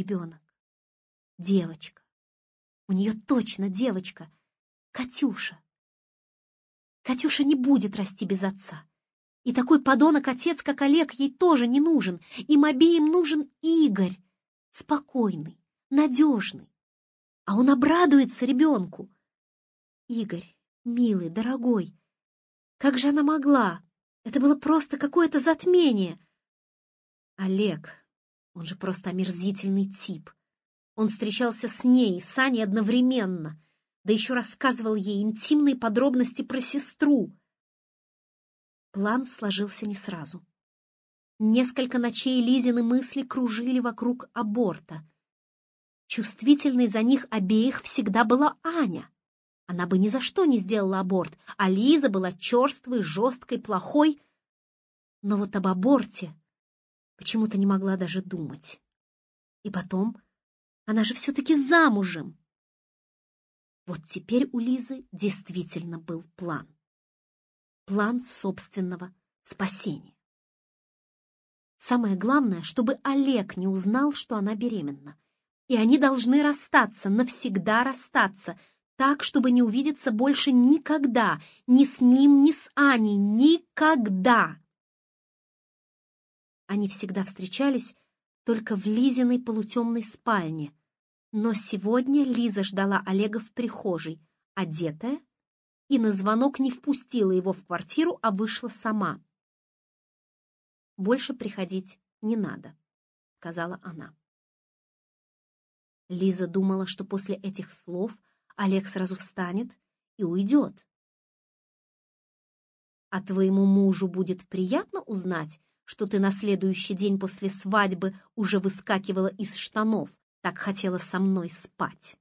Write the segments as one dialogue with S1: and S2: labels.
S1: ребенок. Девочка. У нее точно девочка. Катюша. Катюша не будет расти без отца. И такой подонок-отец, как Олег, ей тоже не нужен. Им обеим нужен Игорь. Спокойный, надежный. А он обрадуется ребенку. Игорь, милый, дорогой. Как же она могла? Это было просто какое-то затмение. Олег, он же просто омерзительный тип. Он встречался с ней и с Аней одновременно, да еще рассказывал ей интимные подробности про сестру. План сложился не сразу. Несколько ночей Лизины мысли кружили вокруг аборта. Чувствительной за них обеих всегда была Аня. Она бы ни за что не сделала аборт, а Лиза была черствой, жесткой, плохой. Но вот об аборте почему-то не могла даже думать. И потом, она же все-таки замужем. Вот теперь у Лизы действительно был план. План собственного спасения. Самое главное, чтобы Олег не узнал, что она беременна. И они должны расстаться, навсегда расстаться, так, чтобы не увидеться больше никогда, ни с ним, ни с Аней, никогда. Они всегда встречались только в Лизиной полутемной спальне, но сегодня Лиза ждала Олега в прихожей, одетая, и на звонок не впустила его в квартиру, а вышла сама. «Больше приходить не надо», — сказала она. Лиза думала, что после этих слов Олег сразу встанет и уйдет. «А твоему мужу будет приятно узнать, что ты на следующий день после свадьбы уже выскакивала из штанов, так хотела со мной спать?»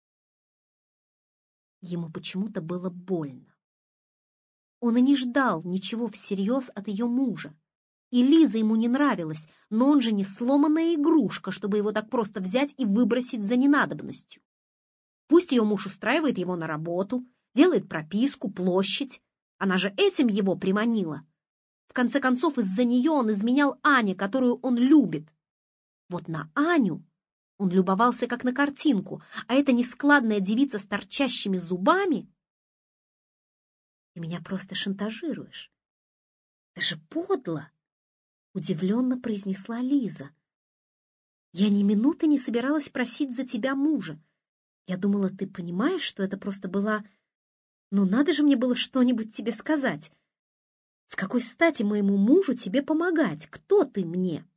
S1: Ему почему-то было больно. Он и не ждал ничего всерьез от ее мужа. И Лиза ему не нравилась, но он же не сломанная игрушка, чтобы его так просто взять и выбросить за ненадобностью. Пусть ее муж устраивает его на работу, делает прописку, площадь. Она же этим его приманила. В конце концов, из-за нее он изменял Ане, которую он любит. Вот на Аню он любовался как на картинку, а эта нескладная девица с торчащими зубами... Ты меня просто шантажируешь. Это же подло! Удивленно произнесла Лиза. Я ни минуты не собиралась просить за тебя мужа. Я думала, ты понимаешь, что это просто была... Ну, надо же мне было что-нибудь тебе сказать. С какой стати моему мужу тебе помогать? Кто ты мне?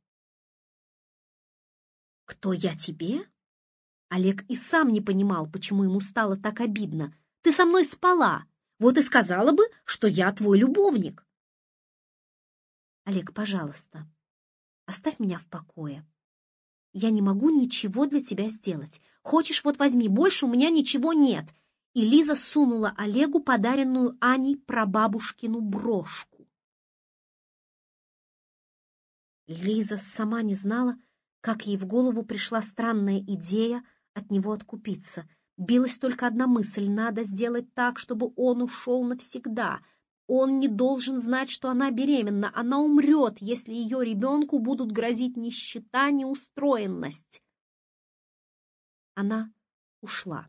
S1: Кто я тебе? Олег и сам не понимал, почему ему стало так обидно. Ты со мной спала. Вот и сказала бы, что я твой любовник. Олег, пожалуйста, оставь меня в покое. Я не могу ничего для тебя сделать. Хочешь, вот возьми, больше у меня ничего нет. И Лиза сунула Олегу подаренную Аней прабабушкину брошку. Лиза сама не знала, как ей в голову пришла странная идея от него откупиться. Билась только одна мысль: надо сделать так, чтобы он ушел навсегда. Он не должен знать, что она беременна. Она умрет, если ее ребенку будут грозить нищета, неустроенность. Она ушла.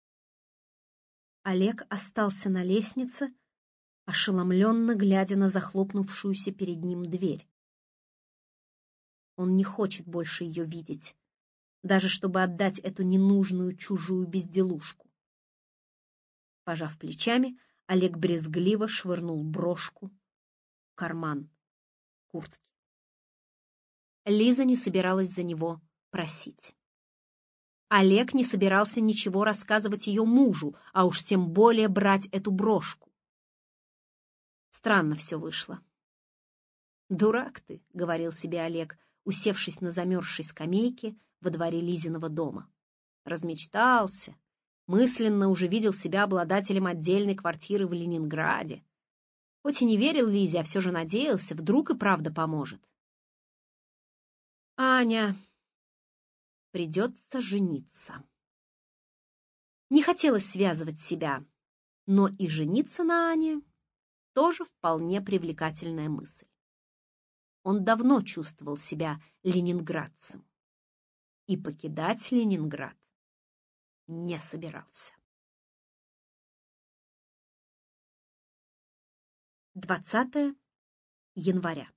S1: Олег остался на лестнице, ошеломленно глядя на захлопнувшуюся перед ним дверь. Он не хочет больше ее видеть, даже чтобы отдать эту ненужную чужую безделушку. Пожав плечами, Олег брезгливо швырнул брошку в карман куртки. Лиза не собиралась за него просить. Олег не собирался ничего рассказывать ее мужу, а уж тем более брать эту брошку. Странно все вышло. «Дурак ты», — говорил себе Олег, усевшись на замерзшей скамейке во дворе Лизиного дома. Размечтался, мысленно уже видел себя обладателем отдельной квартиры в Ленинграде. Хоть и не верил Лизе, а все же надеялся, вдруг и правда поможет. Аня... Придется жениться. Не хотелось связывать себя, но и жениться на Ане тоже вполне привлекательная мысль. Он давно чувствовал себя ленинградцем. и покидать Ленинград не собирался. 20 января.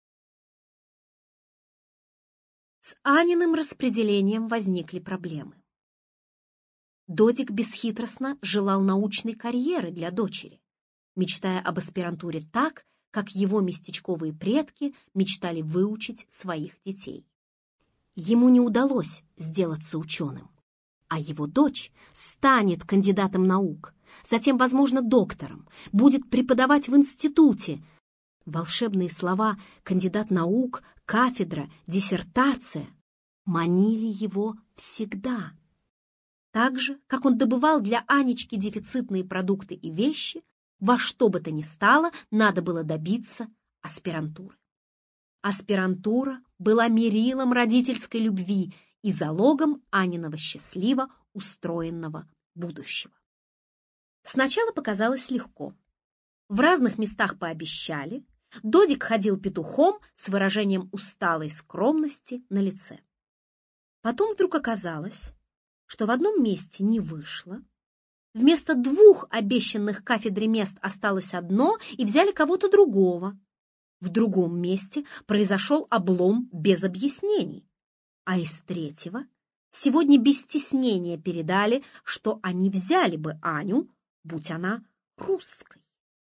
S1: С Аниным распределением возникли проблемы. Додик бесхитростно желал научной карьеры для дочери, мечтая об аспирантуре так, как его местечковые предки мечтали выучить своих детей. Ему не удалось сделаться ученым, а его дочь станет кандидатом наук, затем, возможно, доктором, будет преподавать в институте. Волшебные слова «кандидат наук», «кафедра», «диссертация» манили его всегда. Так же, как он добывал для Анечки дефицитные продукты и вещи, во что бы то ни стало, надо было добиться аспирантуры. Аспирантура была мерилом родительской любви и залогом Аниного счастливо устроенного будущего. Сначала показалось легко. В разных местах пообещали, Додик ходил петухом с выражением усталой скромности на лице. Потом вдруг оказалось, что в одном месте не вышло, вместо 2 обещанных кафедре мест осталось 1, и взяли кого-то другого. В другом месте произошел облом без объяснений, а из 3-го сегодня без стеснения передали, что они взяли бы Аню, будь она русской.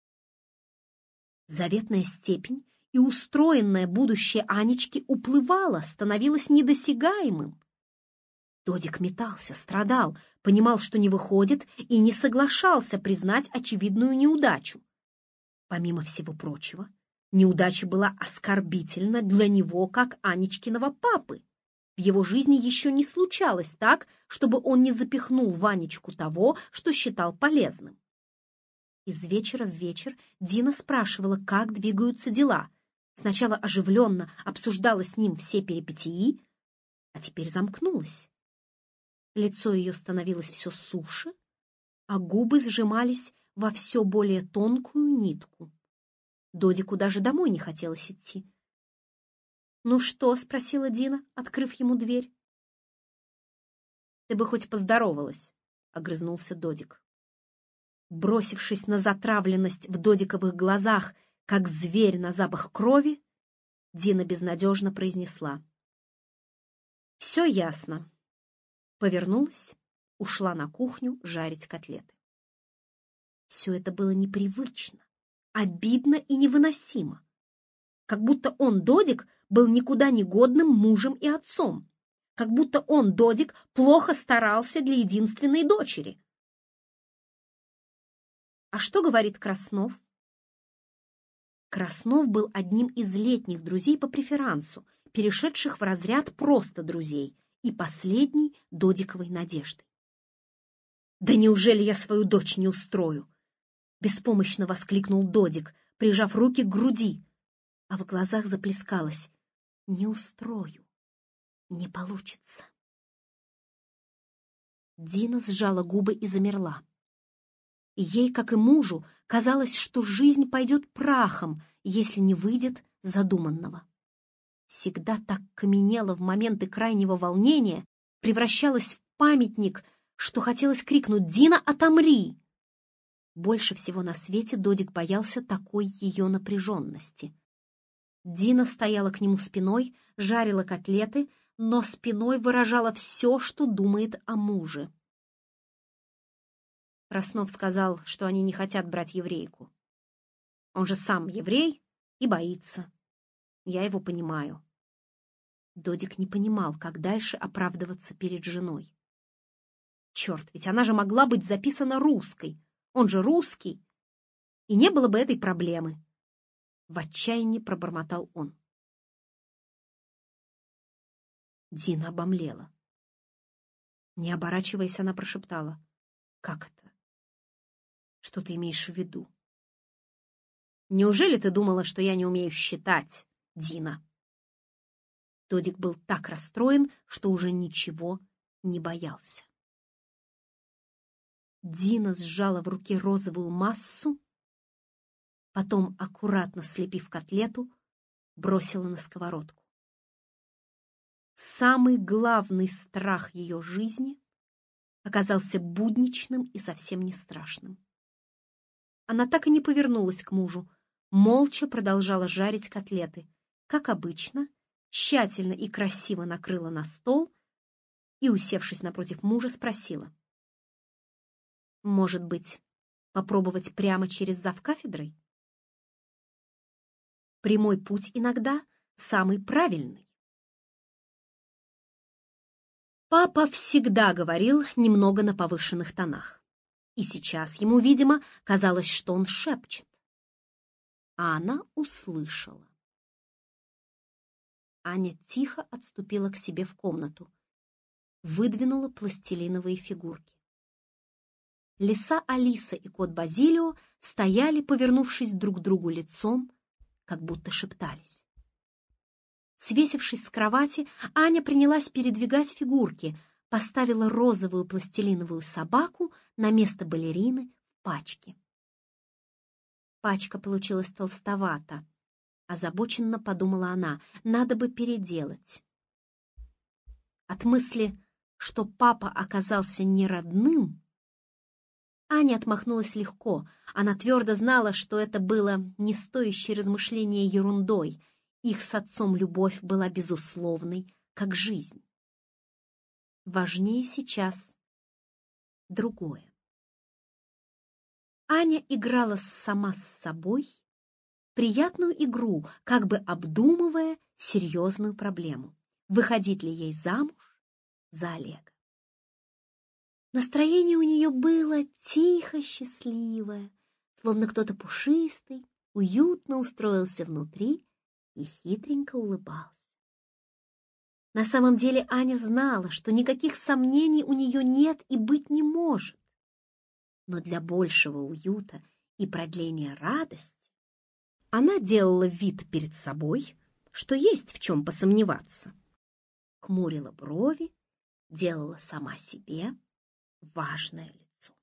S1: Заветная степень и устроенное будущее Анечки уплывало, становилось недосягаемым. Додик метался, страдал, понимал, что не выходит, и не соглашался признать очевидную неудачу. Помимо всего прочего, неудача была оскорбительна для него, как Анечкиного папы. В его жизни еще не случалось так, чтобы он не запихнул в Анечку того, что считал полезным. Из вечера в вечер Дина спрашивала, как двигаются дела. Сначала оживленно обсуждала с ним все перипетии, а теперь замкнулась. Лицо ее становилось все суше, а губы сжимались во все более тонкую нитку. Додику даже домой не хотелось идти. «Ну что?» — спросила Дина, открыв ему дверь. «Ты бы хоть поздоровалась», — огрызнулся Додик. Бросившись на затравленность в Додиковых глазах, как зверь на запах крови, Дина безнадежно произнесла: «Все ясно». Повернулась, ушла на кухню жарить котлеты. Все это было непривычно, обидно и невыносимо. Как будто он, Додик, был никуда не годным мужем и отцом. Как будто он, Додик, плохо старался для единственной дочери. А что говорит Краснов? Краснов был одним из летних друзей по преферансу, перешедших в разряд просто друзей, и последней Додиковой надежды. «Да неужели я свою дочь не устрою?» — беспомощно воскликнул Додик, прижав руки к груди, а в глазах заплескалось: «Не устрою, не получится». Дина сжала губы и замерла. Ей, как и мужу, казалось, что жизнь пойдет прахом, если не выйдет задуманного. Всегда так каменела в моменты крайнего волнения, превращалась в памятник, что хотелось крикнуть: «Дина, отомри!» Больше всего на свете Додик боялся такой ее напряженности. Дина стояла к нему спиной, жарила котлеты, но спиной выражала все, что думает о муже. Краснов сказал, что они не хотят брать еврейку. Он же сам еврей и боится. Я его понимаю. Додик не понимал, как дальше оправдываться перед женой. Черт, ведь она же могла быть записана русской. Он же русский. И не было бы этой проблемы. В отчаянии пробормотал он. Дина обомлела. Не оборачиваясь, она прошептала: «Как это? Что ты имеешь в виду? Неужели ты думала, что я не умею считать, Дина?» Додик был так расстроен, что уже ничего не боялся. Дина сжала в руке розовую массу, потом, аккуратно слепив котлету, бросила на сковородку. самый главный страх ее жизни оказался будничным и совсем не страшным. Она так и не повернулась к мужу, молча продолжала жарить котлеты, как обычно, тщательно и красиво накрыла на стол и, усевшись напротив мужа, спросила: «Может быть, попробовать прямо через завкафедрой? Прямой путь иногда самый правильный». Папа всегда говорил немного на повышенных тонах, и сейчас ему, видимо, казалось, что он шепчет. А она услышала. Аня тихо отступила к себе в комнату, выдвинула пластилиновые фигурки. Лиса Алиса и кот Базилио стояли, повернувшись друг к другу лицом, как будто шептались. Свесившись с кровати, Аня принялась передвигать фигурки, поставила розовую пластилиновую собаку на место балерины в пачке. Пачка получилась толстовата. Озабоченно подумала она, надо бы переделать. От мысли, что папа оказался не родным, Аня отмахнулась легко. Она твердо знала, что это было не стоящее размышление ерундой. Их с отцом любовь была безусловной, как жизнь. Важнее сейчас другое. Аня играла сама с собой приятную игру, как бы обдумывая серьезную проблему. Выходить ли ей замуж за Олега? Настроение у нее было тихо-счастливое, словно кто-то пушистый уютно устроился внутри и хитренько улыбался. На самом деле Аня знала, что никаких сомнений у нее нет и быть не может. Но для большего уюта и продления радости она делала вид перед собой, что есть в чем посомневаться. Хмурила брови, делала сама себе важное лицо.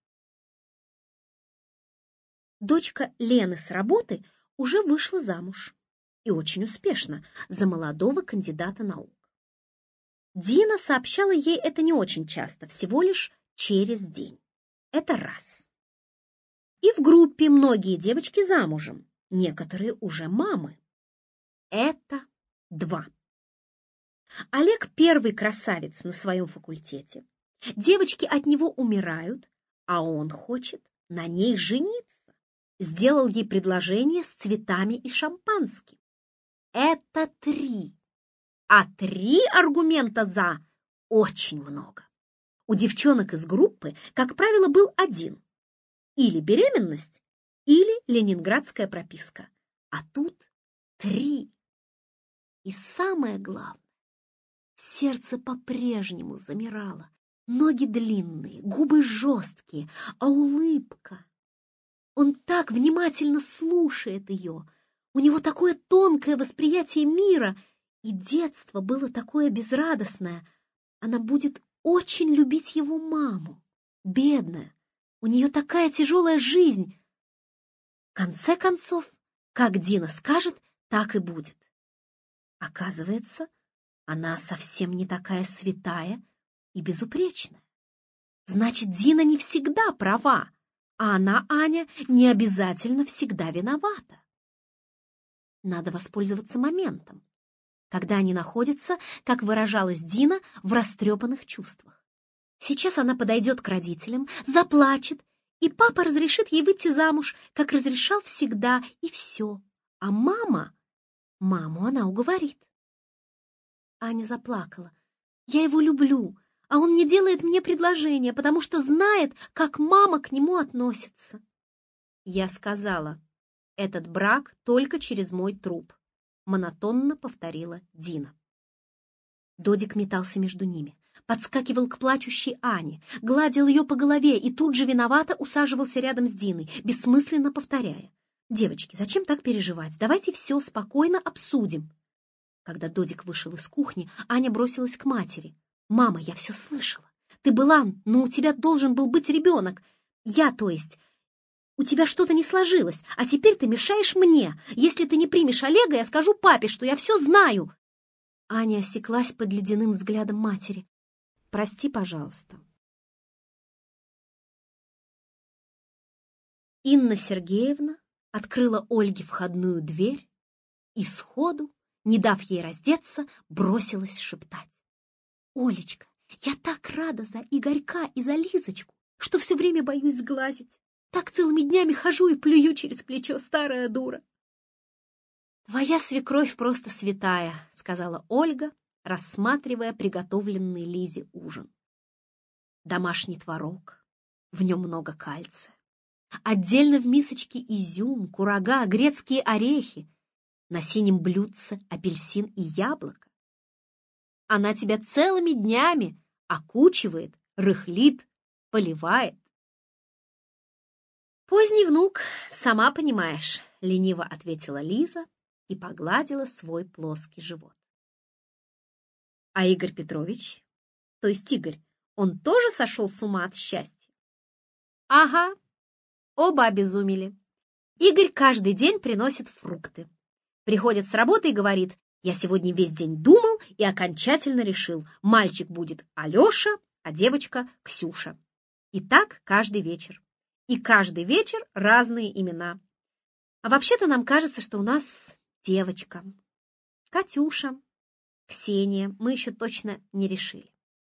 S1: Дочка Лены с работы уже вышла замуж, и очень успешно, за молодого кандидата наук. Дина сообщала ей это не очень часто, всего лишь через день. Это раз. И в группе многие девочки замужем, некоторые уже мамы. Это два. Олег первый красавец на своем факультете. Девочки от него умирают, а он хочет на ней жениться. Сделал ей предложение с цветами и шампанским. Это три. А 3 аргумента «за» очень много. У девчонок из группы, как правило, был один. Или беременность, или ленинградская прописка. А тут 3. И самое главное, сердце по-прежнему замирало. Ноги длинные, губы жесткие, а улыбка. Он так внимательно слушает ее. У него такое тонкое восприятие мира, и детство было такое безрадостное. Она будет очень любить его маму. Бедная, у нее такая тяжелая жизнь. В конце концов, как Дина скажет, так и будет. Оказывается, она совсем не такая святая и безупречная. Значит, Дина не всегда права, а она, Аня, не обязательно всегда виновата. Надо воспользоваться моментом, когда они находятся, как выражалась Дина, в растрепанных чувствах. Сейчас она подойдет к родителям, заплачет, и папа разрешит ей выйти замуж, как разрешал всегда, и все. А маму она уговорит. Аня заплакала. «Я его люблю, а он не делает мне предложения, потому что знает, как мама к нему относится». Я сказала: «Этот брак только через мой труп», — монотонно повторила Дина. Додик метался между ними, подскакивал к плачущей Ане, гладил ее по голове и тут же виновато усаживался рядом с Диной, бессмысленно повторяя: «Девочки, зачем так переживать? Давайте все спокойно обсудим». Когда Додик вышел из кухни, Аня бросилась к матери. «Мама, я все слышала. Ты была, но у тебя должен был быть ребенок. То есть. У тебя что-то не сложилось, а теперь ты мешаешь мне. Если ты не примешь Олега, я скажу папе, что я все знаю». Аня осеклась под ледяным взглядом матери. «Прости, пожалуйста». Инна Сергеевна открыла Ольге входную дверь и сходу, не дав ей раздеться, бросилась шептать. «Олечка, я так рада за Игорька и за Лизочку, что все время боюсь сглазить. Так целыми днями хожу и плюю через плечо, старая дура». «Твоя свекровь просто святая», — сказала Ольга, рассматривая приготовленный Лизе ужин. Домашний творог, в нем много кальция. Отдельно в мисочке изюм, курага, грецкие орехи. На синем блюдце апельсин и яблоко. Она тебя целыми днями окучивает, рыхлит, поливает. «Поздний внук, сама понимаешь», — лениво ответила Лиза и погладила свой плоский живот. «А Игорь Петрович, то есть Игорь, он тоже сошел с ума от счастья?» «Ага, оба обезумели. Игорь каждый день приносит фрукты. Приходит с работы и говорит: я сегодня весь день думал и окончательно решил, мальчик будет Алеша, а девочка Ксюша. И так каждый вечер. И каждый вечер разные имена. А вообще-то нам кажется, что у нас девочка. Катюша, Ксения, мы еще точно не решили».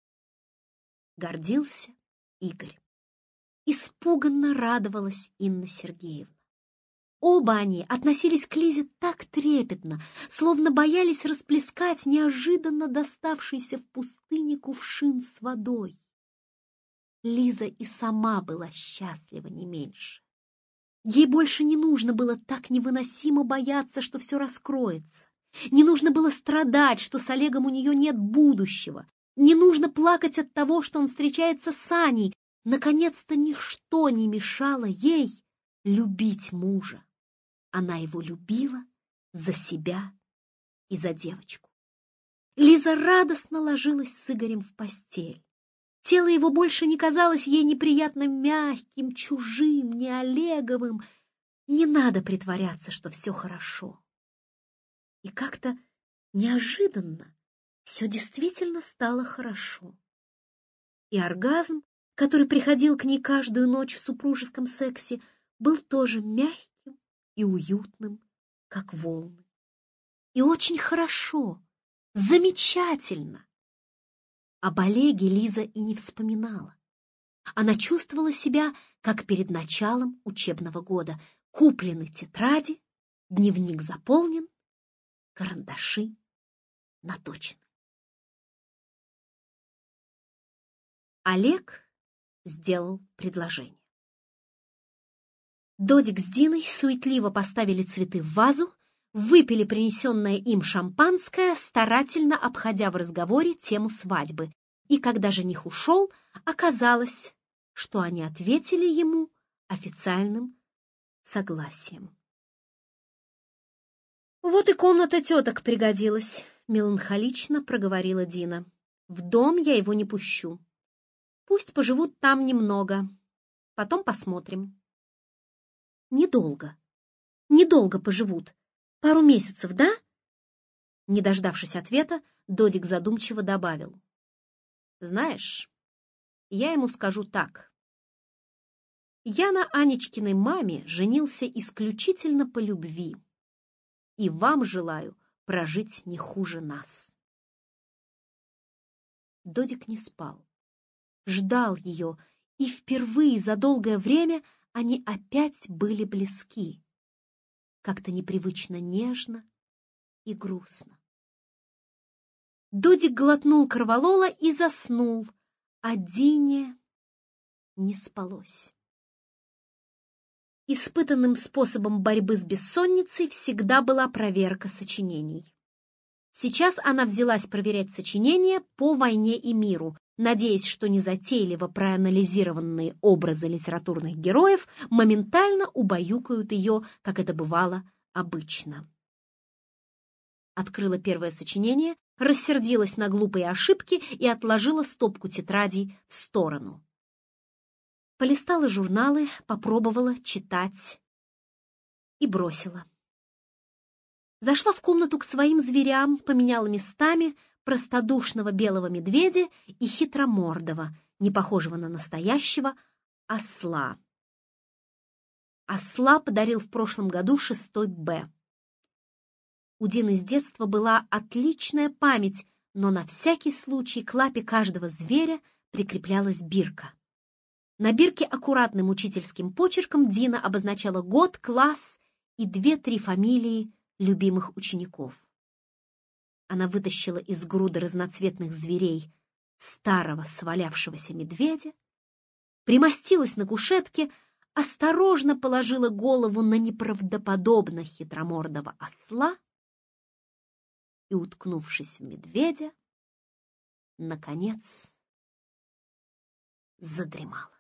S1: Гордился Игорь. Испуганно радовалась Инна Сергеевна. Оба они относились к Лизе так трепетно, словно боялись расплескать неожиданно доставшийся в пустыне кувшин с водой. Лиза и сама была счастлива не меньше. Ей больше не нужно было так невыносимо бояться, что все раскроется. Не нужно было страдать, что с Олегом у нее нет будущего. Не нужно плакать от того, что он встречается с Аней. Наконец-то ничто не мешало ей любить мужа. Она его любила за себя и за девочку. Лиза радостно ложилась с Игорем в постель. Тело его больше не казалось ей неприятно мягким, чужим, не Олеговым. Не надо притворяться, что все хорошо. И как-то неожиданно все действительно стало хорошо. И оргазм, который приходил к ней каждую ночь в супружеском сексе, был тоже мягким и уютным, как волны. И очень хорошо, замечательно. Об Олеге Лиза и не вспоминала. Она чувствовала себя, как перед началом учебного года. Куплены тетради, дневник заполнен, карандаши наточены. Олег сделал предложение. Додик с Диной суетливо поставили цветы в вазу, выпили принесенное им шампанское, старательно обходя в разговоре тему свадьбы. И когда жених ушел, оказалось, что они ответили ему официальным согласием. «Вот и комната теток пригодилась», — меланхолично проговорила Дина. «В дом я его не пущу. Пусть поживут там немного. Потом посмотрим». Недолго поживут. Пару месяцев, да?» Не дождавшись ответа, Додик задумчиво добавил: «Знаешь, я ему скажу так. Я на Анечкиной маме женился исключительно по любви, и вам желаю прожить не хуже нас». Додик не спал, ждал ее, и впервые за долгое время они опять были близки, как-то непривычно нежно и грустно. Додик глотнул корвалола и заснул, а Дине не спалось. Испытанным способом борьбы с бессонницей всегда была проверка сочинений. Сейчас она взялась проверять сочинения по «Войне и миру», надеясь, что незатейливо проанализированные образы литературных героев моментально убаюкают ее, как это бывало обычно. Открыла первое сочинение, рассердилась на глупые ошибки и отложила стопку тетрадей в сторону. Полистала журналы, попробовала читать и бросила. Зашла в комнату к своим зверям, поменяла местами простодушного белого медведя и хитромордого, не похожего на настоящего, осла. Осла подарил в прошлом году 6-й Б. У Дины с детства была отличная память, но на всякий случай к лапе каждого зверя прикреплялась бирка. На бирке аккуратным учительским почерком Дина обозначала год, класс и 2-3 фамилии любимых учеников. Она вытащила из груды разноцветных зверей старого свалявшегося медведя, примостилась на кушетке, осторожно положила голову на неправдоподобно хитромордого осла и, уткнувшись в медведя, наконец задремала.